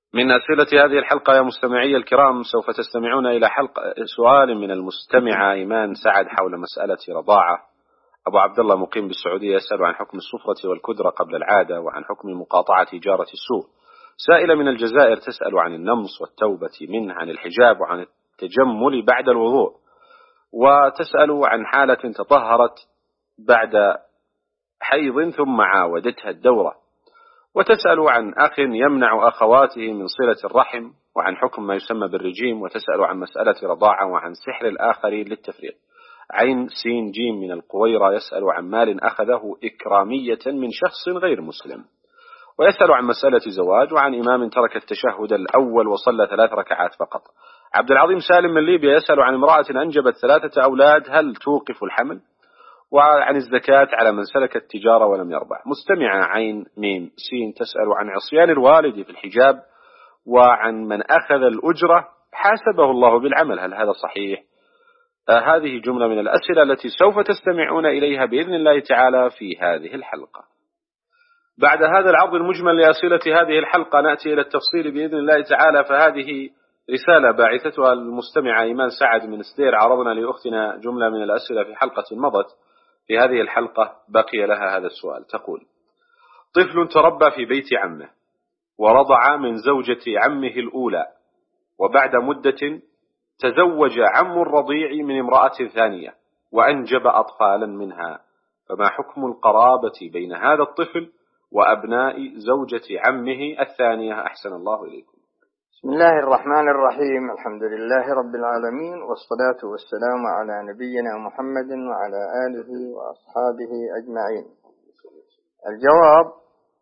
من أسئلة هذه الحلقة يا مستمعي الكرام، سوف تستمعون إلى سؤال من المستمعة إيمان سعد حول مسألة رضاعة. أبو عبد الله مقيم بالسعودية يسأل عن حكم الصفرة والكدرة قبل العادة، وعن حكم مقاطعة جارة السوء. سائلة من الجزائر تسأل عن النمص والتوبة منه، عن الحجاب، وعن التجمل بعد الوضوء، وتسأل عن حالة تطهرت بعد حيض ثم عاودتها الدورة، وتسأل عن أخ يمنع أخواته من صلة الرحم، وعن حكم ما يسمى بالرجيم، وتسأل عن مسألة رضاعة، وعن سحر الآخرين للتفريق. عين سين جيم من القويرة يسأل عن مال أخذه إكرامية من شخص غير مسلم، ويسأل عن مسألة زواج، وعن إمام ترك التشهد الأول وصلى 3 ركعات فقط. عبد العظيم سالم من ليبيا يسأل عن امرأة أنجبت 3 أولاد، هل توقف الحمل؟ وعن الزكاة على من سلك التجارة ولم يربح. مستمعة عين ميم سين تسأل عن عصيان الوالد في الحجاب، وعن من أخذ الأجرة حاسبه الله بالعمل، هل هذا صحيح؟ هذه جملة من الأسئلة التي سوف تستمعون إليها بإذن الله تعالى في هذه الحلقة. بعد هذا العرض المجمل لأسئلة هذه الحلقة نأتي إلى التفصيل بإذن الله تعالى. فهذه رسالة باعثتها المستمعة إيمان سعد من سدير، عرضنا لأختنا جملة من الأسئلة في حلقة مضت. في هذه الحلقة بقي لها هذا السؤال، تقول: طفل تربى في بيت عمه ورضع من زوجة عمه الأولى، وبعد مدة تزوج عم الرضيع من امرأة ثانية وأنجب أطفالا منها، فما حكم القرابة بين هذا الطفل وأبناء زوجة عمه الثانية؟ أحسن الله إليكم. بسم الله الرحمن الرحيم، الحمد لله رب العالمين، والصلاة والسلام على نبينا محمد وعلى آله وأصحابه أجمعين. الجواب: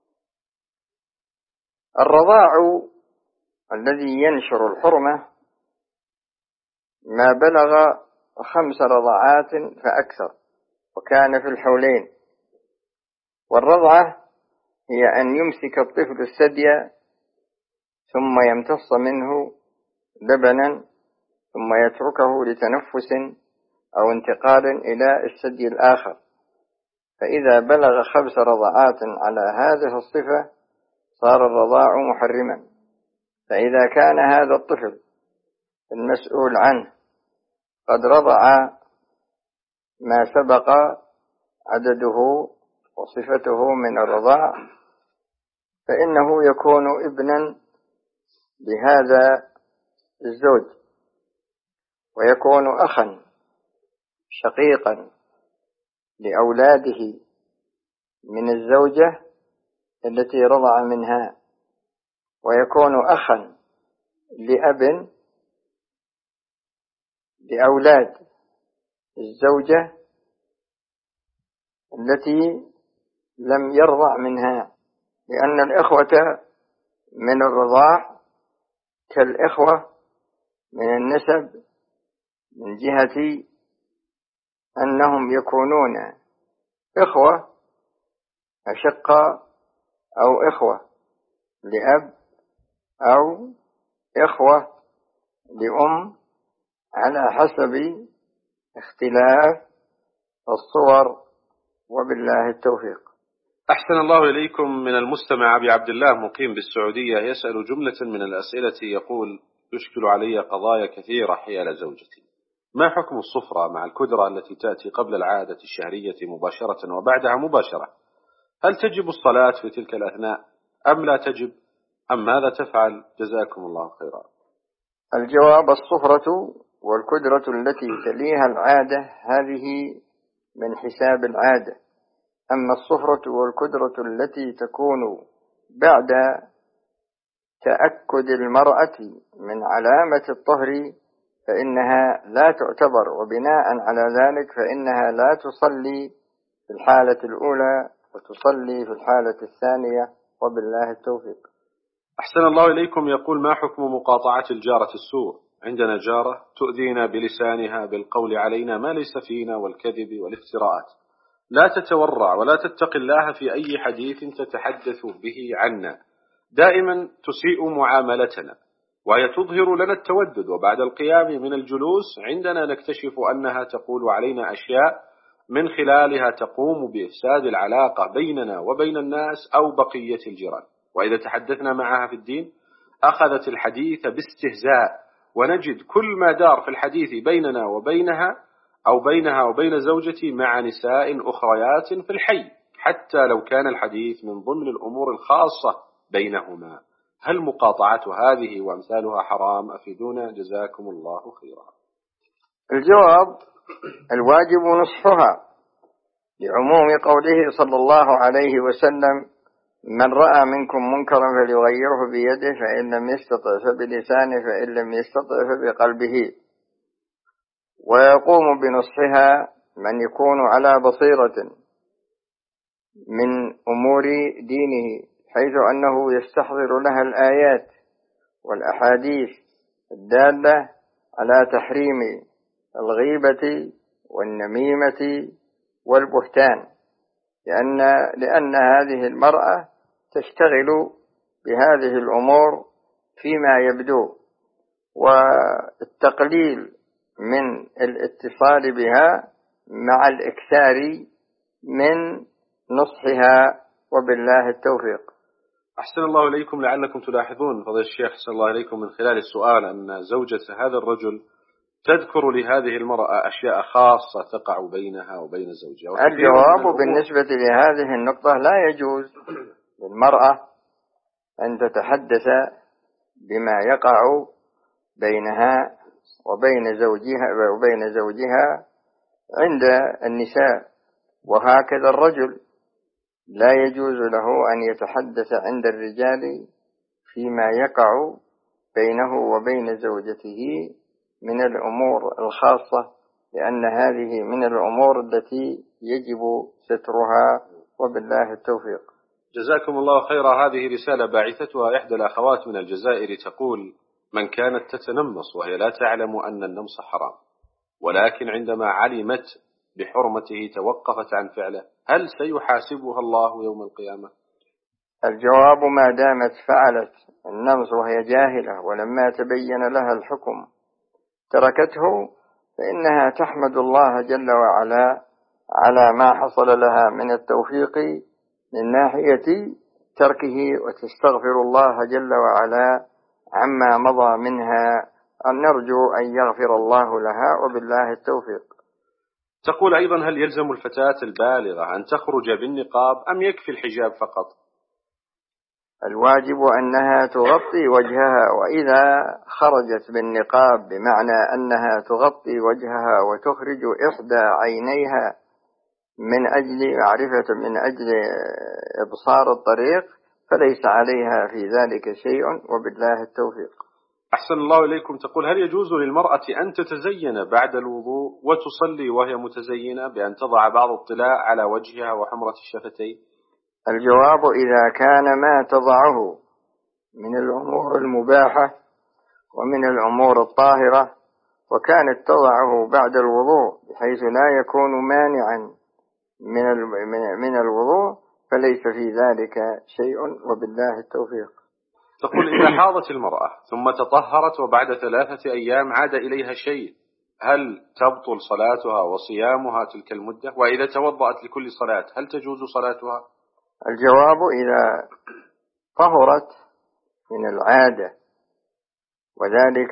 الرضاع الذي ينشر الحرمة ما بلغ 5 رضعات فأكثر وكان في الحولين. والرضعة هي أن يمسك الطفل الثدي ثم يمتص منه لبنا ثم يتركه لتنفس أو انتقال إلى الثدي الآخر، فإذا بلغ 5 رضعات على هذه الصفة صار الرضاع محرما. فإذا كان هذا الطفل المسؤول عنه قد رضع ما سبق عدده وصفته من الرضاع، فإنه يكون ابنا لهذا الزوج، ويكون أخا شقيقا لأولاده من الزوجة التي رضع منها، ويكون أخا لأب لأولاد الزوجة التي لم يرضع منها، لأن الإخوة من الرضاع كالإخوة من النسب من جهة أنهم يكونون إخوة أشقاء أو إخوة لأب أو إخوة لأم على حسب اختلاف الصور، وبالله التوفيق. أحسن الله إليكم. من المستمع أبي عبد الله مقيم بالسعودية يسأل جملة من الأسئلة، يقول: يشكل علي قضايا كثيرة حيال زوجتي، ما حكم الصفرة مع الكدرة التي تأتي قبل العادة الشهرية مباشرة وبعدها مباشرة؟ هل تجب الصلاة في تلك الأثناء أم لا تجب، أم ماذا تفعل؟ جزاكم الله خيرا. الجواب: الصفرة والكدرة التي تليها العادة هذه من حساب العادة. أما الصفرة والكدرة التي تكون بعد تأكد المرأة من علامة الطهر فإنها لا تعتبر، وبناء على ذلك فإنها لا تصلي في الحالة الأولى وتصلي في الحالة الثانية، وبالله التوفيق. أحسن الله إليكم. يقول: ما حكم مقاطعة الجارة السوء؟ عندنا جارة تؤذينا بلسانها بالقول علينا ما ليس فينا والكذب والافتراءات، لا تتورع ولا تتقي الله في أي حديث تتحدث به عنا، دائما تسيء معاملتنا، وهي تظهر لنا التودد، وبعد القيام من الجلوس عندنا نكتشف أنها تقول علينا أشياء من خلالها تقوم بإفساد العلاقة بيننا وبين الناس أو بقية الجيران، وإذا تحدثنا معها في الدين أخذت الحديث باستهزاء، ونجد كل ما دار في الحديث بيننا وبينها أو بينها وبين زوجتي مع نساء أخريات في الحي، حتى لو كان الحديث من ضمن الأمور الخاصة بينهما. هل مقاطعة هذه وأمثالها حرام؟ أفيدونا جزاكم الله خيرا. الجواب: الواجب نصحها، لعموم قوله صلى الله عليه وسلم: من رأى منكم منكرا فليغيره بيده، فإن لم يستطع فبلسانه، فإن لم يستطع فبقلبه. ويقوم بنصحها من يكون على بصيرة من أمور دينه، حيث أنه يستحضر لها الآيات والأحاديث الدالة على تحريم الغيبة والنميمة والبهتان، لأن هذه المرأة تشتغل بهذه الأمور فيما يبدو، والتقليل من الاتصال بها مع الإكثار من نصحها، وبالله التوفيق. أحسن الله إليكم. لعلكم تلاحظون فضيلة الشيخ أحسن الله إليكم من خلال السؤال أن زوجة هذا الرجل تذكر لهذه المرأة أشياء خاصة تقع بينها وبين زوجها. الجواب بالنسبة لهذه النقطة: لا يجوز للمرأة أن تتحدث بما يقع بينها وبين زوجها عند النساء، وهكذا الرجل لا يجوز له أن يتحدث عند الرجال فيما يقع بينه وبين زوجته من الأمور الخاصة، لأن هذه من الأمور التي يجب سترها، وبالله التوفيق. جزاكم الله خيرا. هذه رسالة باعثتها إحدى الأخوات من الجزائر تقول: من كانت تتنمص وهي لا تعلم أن النمص حرام، ولكن عندما علمت بحرمته توقفت عن فعله، هل سيحاسبها الله يوم القيامة؟ الجواب: ما دامت فعلت النمص وهي جاهلة ولما تبين لها الحكم تركته، فإنها تحمد الله جل وعلا على ما حصل لها من التوفيق من ناحية تركه، وتستغفر الله جل وعلا عما مضى منها، أن نرجو أن يغفر الله لها، وبالله التوفيق. تقول أيضا: هل يلزم الفتاة البالغة أن تخرج بالنقاب أم يكفي الحجاب فقط؟ الواجب أنها تغطي وجهها، وإذا خرجت بالنقاب بمعنى أنها تغطي وجهها وتخرج إحدى عينيها من أجل إبصار الطريق، فليس عليها في ذلك شيء، وبالله التوفيق. أحسن الله إليكم. تقول: هل يجوز للمرأة أن تتزين بعد الوضوء وتصلي وهي متزينة بأن تضع بعض الطلاء على وجهها وحمرة الشفتين؟ الجواب: إذا كان ما تضعه من الأمور المباحة ومن الأمور الطاهرة، وكانت تضعه بعد الوضوء بحيث لا يكون مانعا من الوضوء، فليس في ذلك شيء، وبالله التوفيق. تقول: إذا حاضت المرأة ثم تطهرت وبعد 3 أيام عاد إليها شيء، هل تبطل صلاتها وصيامها تلك المدة؟ وإذا توضأت لكل صلاة هل تجوز صلاتها؟ الجواب: إذا طهرت من العادة، وذلك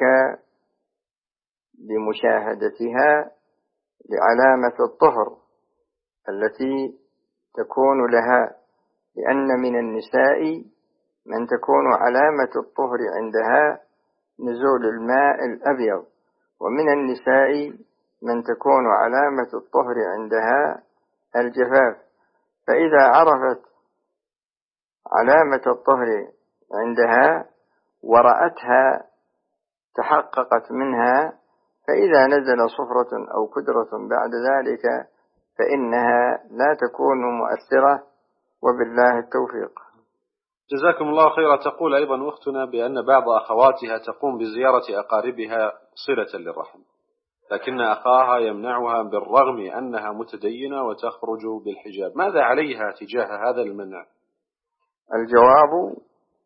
بمشاهدتها لعلامة الطهر التي تكون لها، لأن من النساء من تكون علامة الطهر عندها نزول الماء الأبيض، ومن النساء من تكون علامة الطهر عندها الجفاف، فإذا عرفت علامة الطهر عندها ورأتها تحققت منها، فإذا نزل صفرة أو كدرة بعد ذلك فإنها لا تكون مؤثرة، وبالله التوفيق. جزاكم الله خيرا. تقول أيضا أختنا بأن بعض أخواتها تقوم بزيارة أقاربها صلة للرحم، لكن أخاها يمنعها بالرغم أنها متدينة وتخرج بالحجاب، ماذا عليها تجاه هذا المنع؟ الجواب: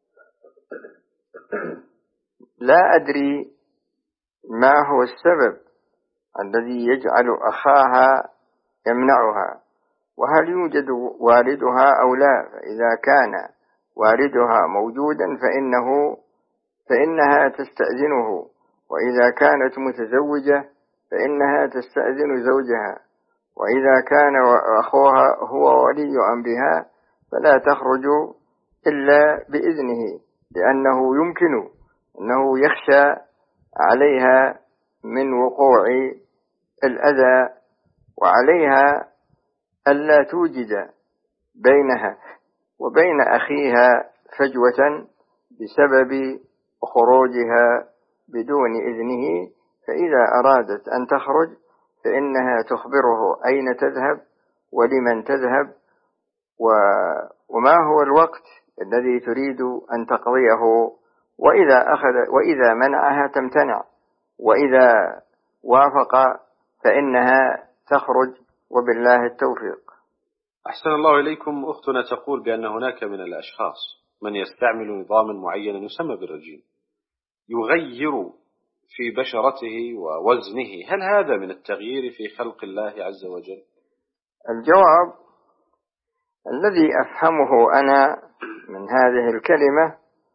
لا أدري ما هو السبب الذي يجعل أخاها يمنعها، وهل يوجد والدها أو لا. فإذا كان والدها موجودا فإنه فإنها تستأذنه، وإذا كانت متزوجة فإنها تستأذن زوجها، وإذا كان أخوها هو ولي أمرها فلا تخرج إلا بإذنه، لأنه يمكن أنه يخشى عليها من وقوع الأذى، وعليها ألا توجد بينها وبين أخيها فجوة بسبب خروجها بدون إذنه. فإذا أرادت أن تخرج فإنها تخبره أين تذهب ولمن تذهب وما هو الوقت الذي تريد أن تقضيه، وإذا منعها تمتنع، وإذا وافق فإنها تخرج، وبالله التوفيق. أحسن الله إليكم. أختنا تقول بأن هناك من الأشخاص من يستعمل نظاما معينا يسمى بالرجيم يغير في بشرته ووزنه، هل هذا من التغيير في خلق الله عز وجل؟ الجواب الذي أفهمه أنا من هذه الكلمة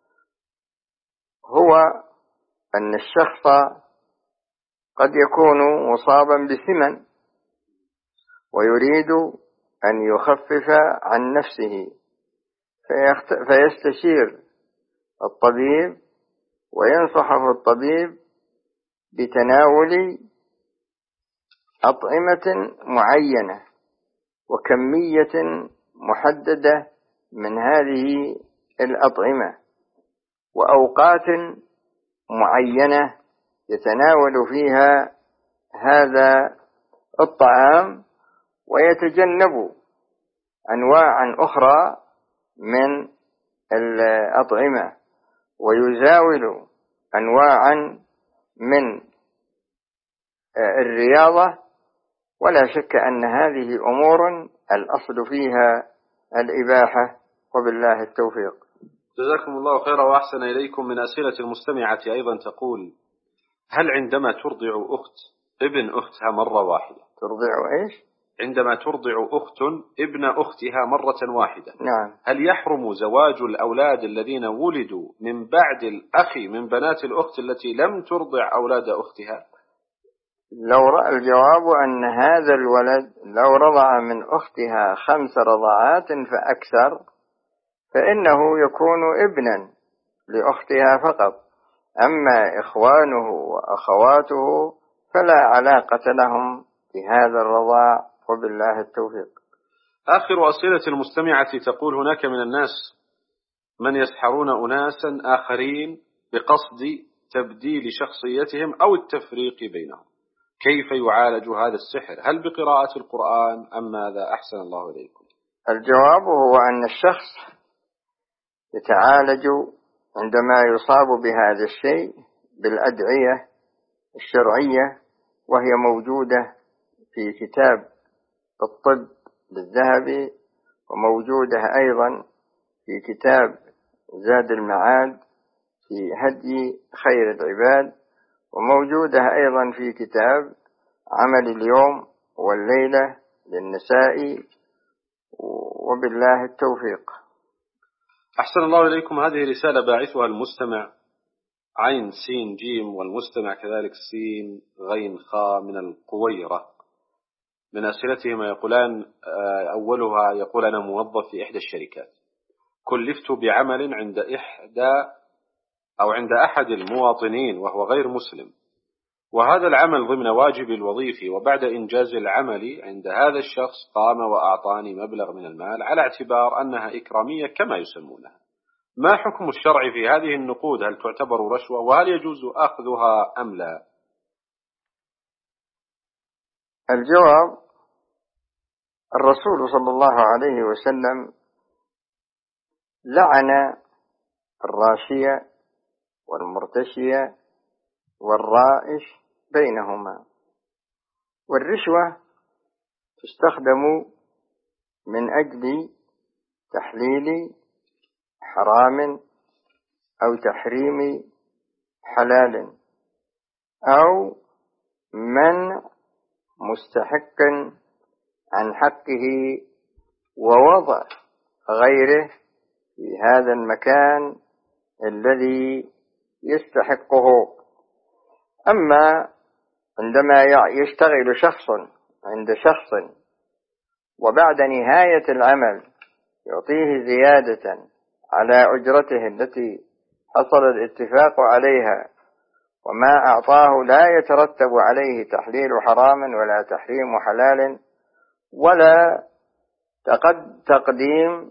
هو أن الشخص قد يكون مصابا بسمن ويريد أن يخفف عن نفسه، فيستشير الطبيب وينصحه الطبيب بتناول أطعمة معينة وكمية محددة من هذه الأطعمة وأوقات معينة يتناول فيها هذا الطعام، ويتجنب أنواعا أخرى من الأطعمة، ويزاول أنواعا من الرياضة. ولا شك أن هذه أمور الأصل فيها الإباحة، وبالله التوفيق. جزاكم الله خيرا وأحسن إليكم. من أسئلة المستمعة أيضا تقول: هل عندما ترضع ابن أختها مرة واحدة، ترضع إيش؟ عندما ترضع أخت ابن أختها مرة واحدة، نعم، هل يحرم زواج الأولاد الذين ولدوا من بعد الأخ من بنات الأخت التي لم ترضع أولاد أختها؟ الجواب أن هذا الولد لو رضع من أختها 5 رضعات فأكثر فإنه يكون ابنا لأختها فقط، أما إخوانه وأخواته فلا علاقة لهم بهذا الرضاع، وبالله التوفيق. آخر أسئلة المستمعة تقول: هناك من الناس من يسحرون أناسا آخرين بقصد تبديل شخصيتهم أو التفريق بينهم، كيف يعالج هذا السحر؟ هل بقراءة القرآن أم ماذا؟ أحسن الله إليكم. الجواب هو أن الشخص يتعالج عندما يصاب بهذا الشيء بالأدعية الشرعية، وهي موجودة في كتاب الطب للذهبي، وموجودة أيضا في كتاب زاد المعاد في هدي خير العباد، وموجودة أيضا في كتاب عمل اليوم والليلة للنسائي، وبالله التوفيق. أحسن الله إليكم. هذه رسالة باعثها المستمع عين سين جيم، والمستمع كذلك سين غين خاء من القويرة. من أسئلتهما يقولان: أولها يقول: أنا موظف في إحدى الشركات، كلفت بعمل عند أحد المواطنين وهو غير مسلم، وهذا العمل ضمن واجبي الوظيفي، وبعد إنجاز العمل عند هذا الشخص قام وأعطاني مبلغ من المال على اعتبار أنها إكرامية كما يسمونها. ما حكم الشرع في هذه النقود؟ هل تعتبر رشوة؟ وهل يجوز أخذها أم لا؟ الجواب: الرسول صلى الله عليه وسلم لعن الراشية والمرتشية والرائش بينهما، والرشوة تستخدم من أجل تحليل حرام أو تحريم حلال أو منع مستحق عن حقه ووضع غيره في هذا المكان الذي يستحقه. أما عندما يشتغل شخص عند شخص وبعد نهاية العمل يعطيه زيادة على أجرته التي حصل الاتفاق عليها، وما أعطاه لا يترتب عليه تحليل حرام ولا تحريم حلال ولا تقديم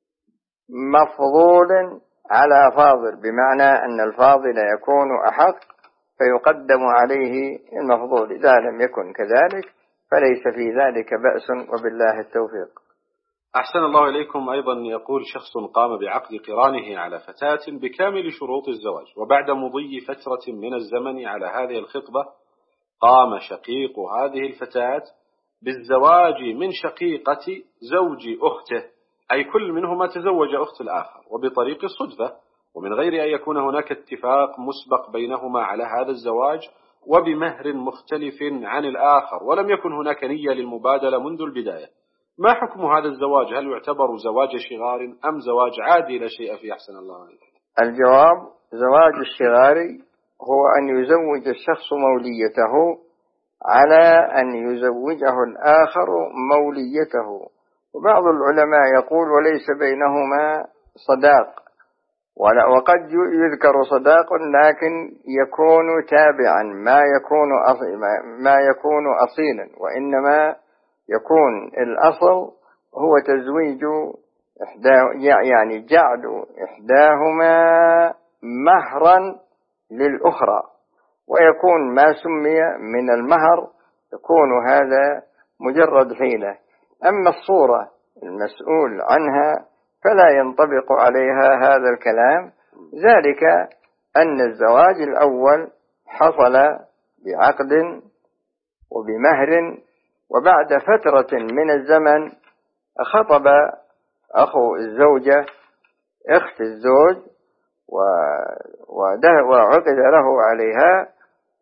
مفضول على فاضل، بمعنى أن الفاضل يكون أحق فيقدم عليه المفضول. إذا لم يكن كذلك فليس في ذلك بأس، وبالله التوفيق. أحسن الله إليكم. أيضا يقول شخص قام بعقد قرانه على فتاة بكامل شروط الزواج، وبعد مضي فترة من الزمن على هذه الخطبة قام شقيق هذه الفتاة بالزواج من شقيقة زوج أخته، أي كل منهما تزوج أخت الآخر، وبطريق الصدفة ومن غير أن يكون هناك اتفاق مسبق بينهما على هذا الزواج، وبمهر مختلف عن الآخر، ولم يكن هناك نية للمبادلة منذ البداية. ما حكم هذا الزواج؟ هل يعتبر زواج شغار أم زواج عادي لا شيء فيه؟ أحسن الله عليك. الجواب: زواج الشغار هو أن يزوج الشخص موليته على أن يزوجه الآخر موليته. وبعض العلماء يقول يوليس بينهما صداق، وقد يذكر صداق لكن يكون تابعا ما يكون أصيلا، وإنما يكون الأصل هو تزويج يعني جعل إحداهما مهرا للأخرى، ويكون ما سمي من المهر يكون هذا مجرد حيلة. أما الصورة المسؤول عنها فلا ينطبق عليها هذا الكلام، ذلك أن الزواج الأول حصل بعقد وبمهر، وبعد فترة من الزمن خطب أخو الزوجة أخت الزوج وعقد له عليها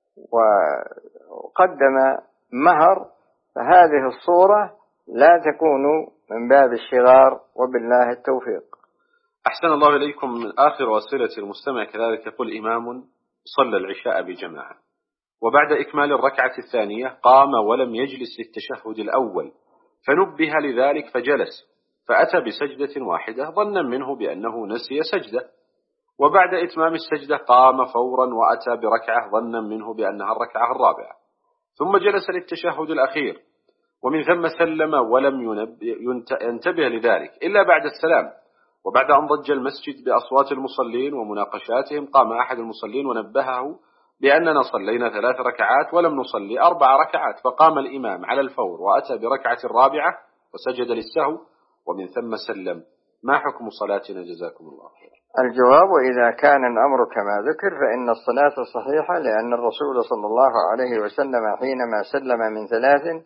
وقدم مهر، فهذه الصورة لا تكون من باب الشغار، وبالله التوفيق. أحسن الله إليكم. من آخر أسئلة المستمع كذلك يقول: إمام صلى العشاء بجماعة، وبعد إكمال الركعة الثانية قام ولم يجلس للتشهد الأول، فنبه لذلك فجلس، فأتى بسجدة واحدة ظنا منه بأنه نسي سجدة، وبعد إتمام السجدة قام فورا وأتى بركعة ظنا منه بأنها الركعة الرابعة، ثم جلس للتشهد الأخير، ومن ثم سلم ولم ينتبه لذلك إلا بعد السلام. وبعد أن ضج المسجد بأصوات المصلين ومناقشاتهم قام أحد المصلين ونبهه بأننا صلينا 3 ركعات ولم نصلي 4 ركعات، فقام الإمام على الفور وأتى بركعة الرابعة وسجد للسهو، ومن ثم سلم. ما حكم صلاتنا جزاكم الله خير؟ الجواب: إذا كان الأمر كما ذكر فإن الصلاة صحيحة، لأن الرسول صلى الله عليه وسلم حينما سلم من 3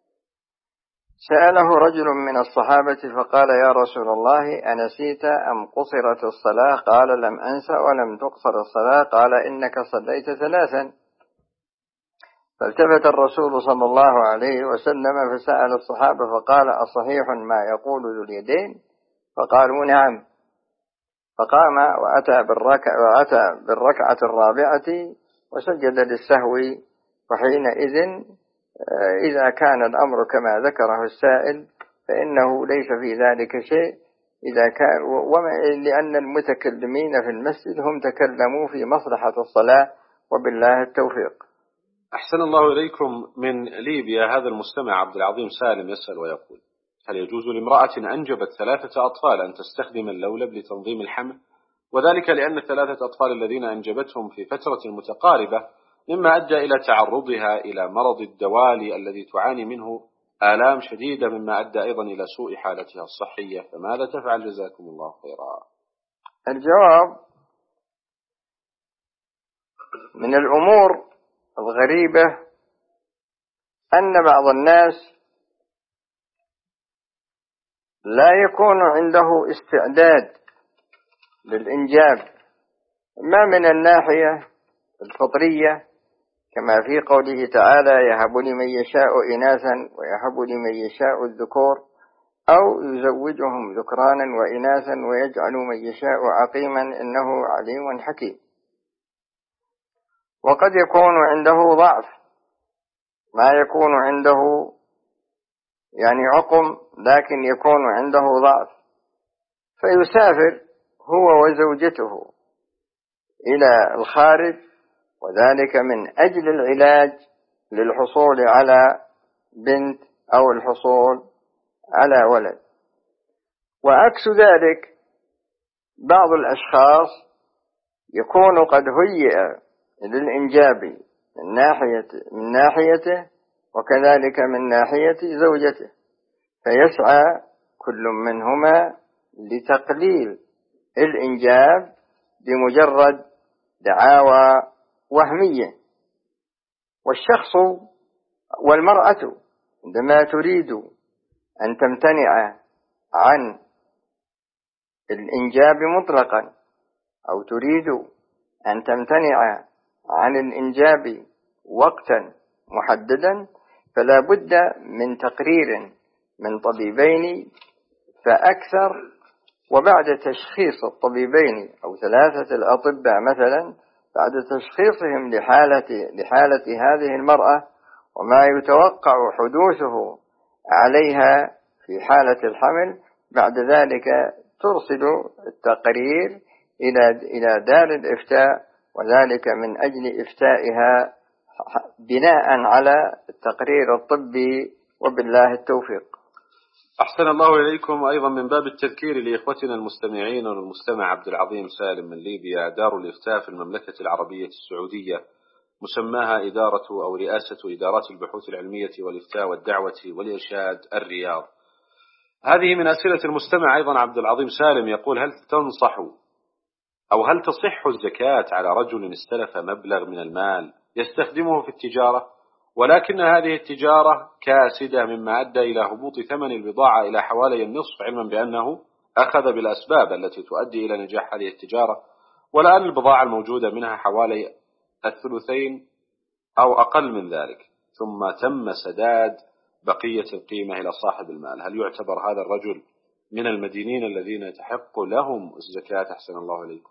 سأله رجل من الصحابة فقال: يا رسول الله أنسيت أم قصرت الصلاة؟ قال: لم أنس ولم تقصر الصلاة. قال: إنك صليت 3. فالتفت الرسول صلى الله عليه وسلم فسأل الصحابة فقال: أصحيح ما يقول ذو اليدين؟ فقالوا: نعم. فقام وأتى بالركعة الرابعة وسجد للسهو. وحينئذ إذا كان الأمر كما ذكره السائل فإنه ليس في ذلك شيء، لأن المتكلمين في المسجد هم تكلموا في مصلحة الصلاة، وبالله التوفيق. أحسن الله إليكم. من ليبيا هذا المستمع عبد العظيم سالم يسأل ويقول: هل يجوز لامرأة أنجبت 3 أطفال أن تستخدم اللولب لتنظيم الحمل؟ وذلك لأن 3 أطفال الذين أنجبتهم في فترة متقاربة مما أدى إلى تعرضها إلى مرض الدوالي الذي تعاني منه آلام شديدة، مما أدى أيضا إلى سوء حالتها الصحية، فماذا تفعل جزاكم الله خيرا؟ الجواب: من الأمور الغريبة أن بعض الناس لا يكون عنده استعداد للإنجاب، ما من الناحية الفطرية كما في قوله تعالى: يهب لمن يشاء إناثا ويهب لمن يشاء الذكور، أو يزوجهم ذكرانا وإناثا ويجعل من يشاء عقيما إنه عليم حكيم. وقد يكون عنده ضعف، ما يكون عنده يعني عقم، لكن يكون عنده ضعف، فيسافر هو وزوجته إلى الخارج، وذلك من أجل العلاج للحصول على بنت أو الحصول على ولد. وعكس ذلك بعض الأشخاص يكون قد هيئ للإنجاب من ناحيته وكذلك من ناحية زوجته، فيسعى كل منهما لتقليل الإنجاب بمجرد دعاوى وهمية. والشخص والمرأة عندما تريد أن تمتنع عن الإنجاب مطلقا، أو تريد أن تمتنع عن الإنجاب وقتا محددا، فلا بد من تقرير من طبيبين فأكثر، وبعد تشخيص الطبيبين أو 3 الأطباء مثلا، بعد تشخيصهم لحالة هذه المرأة وما يتوقع حدوثه عليها في حالة الحمل، بعد ذلك ترسل التقرير إلى دار الإفتاء، وذلك من أجل إفتائها بناء على التقرير الطبي، وبالله التوفيق. أحسن الله إليكم. أيضا من باب التذكير لإخوتنا المستمعين والمستمع عبد العظيم سالم من ليبيا، دار الإفتاء في المملكة العربية السعودية مسماها إدارة أو رئاسة إدارات البحوث العلمية والإفتاء والدعوة والإرشاد الرياض. هذه من أسئلة المستمع أيضا عبد العظيم سالم، يقول: هل تنصح أو هل تصح الزكاة على رجل استلف مبلغ من المال يستخدمه في التجارة، ولكن هذه التجارة كاسدة مما أدى إلى هبوط ثمن البضاعة إلى حوالي النصف، علما بأنه أخذ بالأسباب التي تؤدي إلى نجاح هذه التجارة، والآن البضاعة الموجودة منها حوالي 1/3 أو أقل من ذلك، ثم تم سداد بقية القيمة إلى صاحب المال، هل يعتبر هذا الرجل من المدينين الذين يتحق لهم الزكاة؟ أحسن الله إليكم.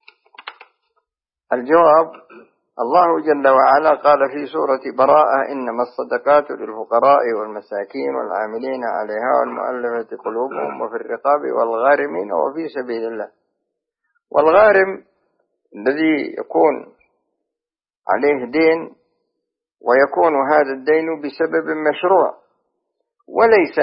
الجواب: الله جل وعلا قال في سورة براءة: إنما الصدقات للفقراء والمساكين والعاملين عليها والمؤلفة قلوبهم وفي الرقاب والغارمين وفي سبيل الله. والغارم الذي يكون عليه دين ويكون هذا الدين بسبب مشروع وليس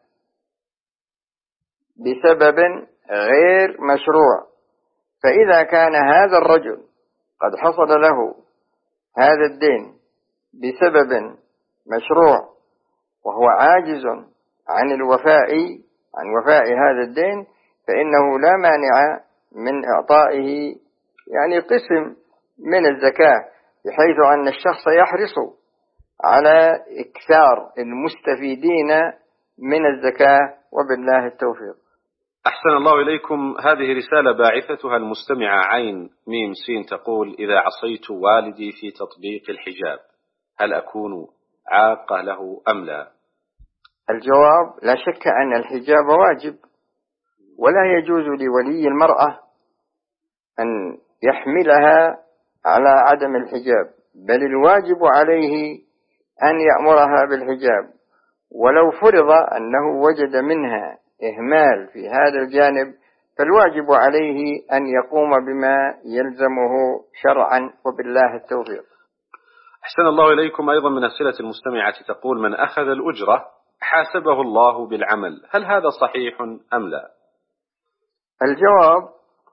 بسبب غير مشروع، فإذا كان هذا الرجل قد حصل له هذا الدين بسبب مشروع وهو عاجز عن وفاء هذا الدين، فإنه لا مانع من إعطائه يعني قسم من الزكاة، بحيث أن الشخص يحرص على إكثار المستفيدين من الزكاة، وبالله التوفيق. أحسن الله إليكم. هذه رسالة باعثتها المستمعة عين ميم سين تقول: إذا عصيت والدي في تطبيق الحجاب هل أكون عاقة له أم لا؟ الجواب: لا شك أن الحجاب واجب، ولا يجوز لولي المرأة أن يحملها على عدم الحجاب، بل الواجب عليه أن يأمرها بالحجاب، ولو فرض أنه وجد منها إهمال في هذا الجانب فالواجب عليه أن يقوم بما يلزمه شرعا، وبالله التوفيق. أحسن الله إليكم. أيضا من أسئلة المستمعة تقول: من أخذ الأجرة حاسبه الله بالعمل، هل هذا صحيح أم لا؟ الجواب: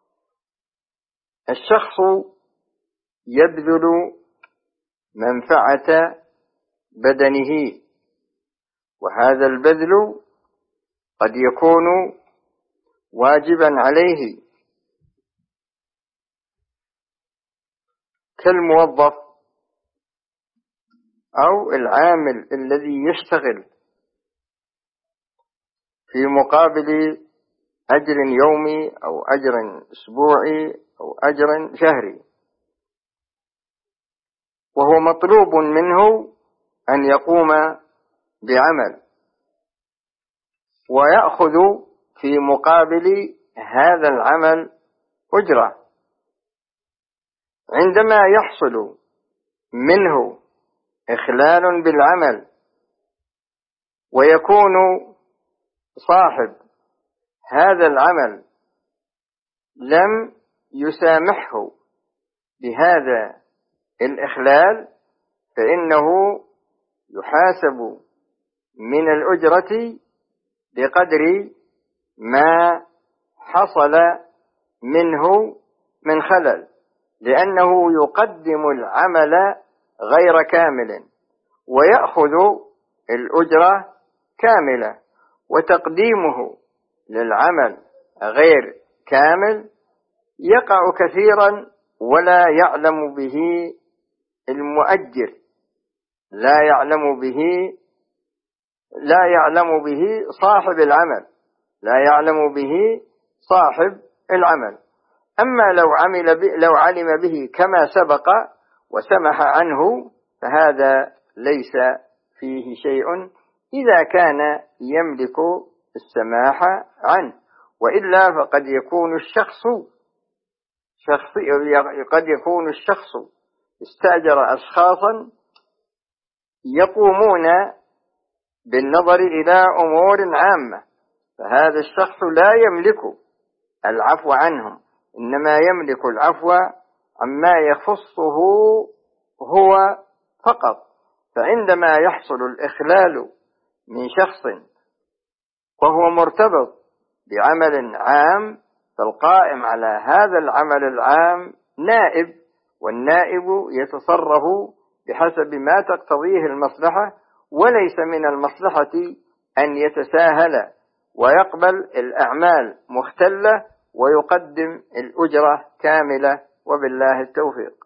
الشخص يبذل منفعة بدنه، وهذا البذل قد يكون واجبا عليه كالموظف أو العامل الذي يشتغل في مقابل أجر يومي أو أجر أسبوعي أو أجر شهري، وهو مطلوب منه أن يقوم بعمل ويأخذ في مقابل هذا العمل أجرة. عندما يحصل منه إخلال بالعمل، ويكون صاحب هذا العمل لم يسامحه بهذا الإخلال، فإنه يحاسب من الأجرة بقدر ما حصل منه من خلل، لأنه يقدم العمل غير كامل ويأخذ الأجرة كاملة، وتقديمه للعمل غير كامل يقع كثيرا ولا يعلم به المؤجر، لا يعلم به صاحب العمل، لا يعلم به صاحب العمل. أما لو علم به كما سبق وسمح عنه فهذا ليس فيه شيء إذا كان يملك السماح عنه، وإلا فقد يكون الشخص استأجر أشخاصا يقومون بالنظر إلى أمور عامة، فهذا الشخص لا يملك العفو عنهم، إنما يملك العفو عما يخصه هو فقط. فعندما يحصل الإخلال من شخص وهو مرتبط بعمل عام، فالقائم على هذا العمل العام نائب، والنائب يتصرف بحسب ما تقتضيه المصلحة، وليس من المصلحة أن يتساهل ويقبل الأعمال مختلة ويقدم الأجرة كاملة، وبالله التوفيق.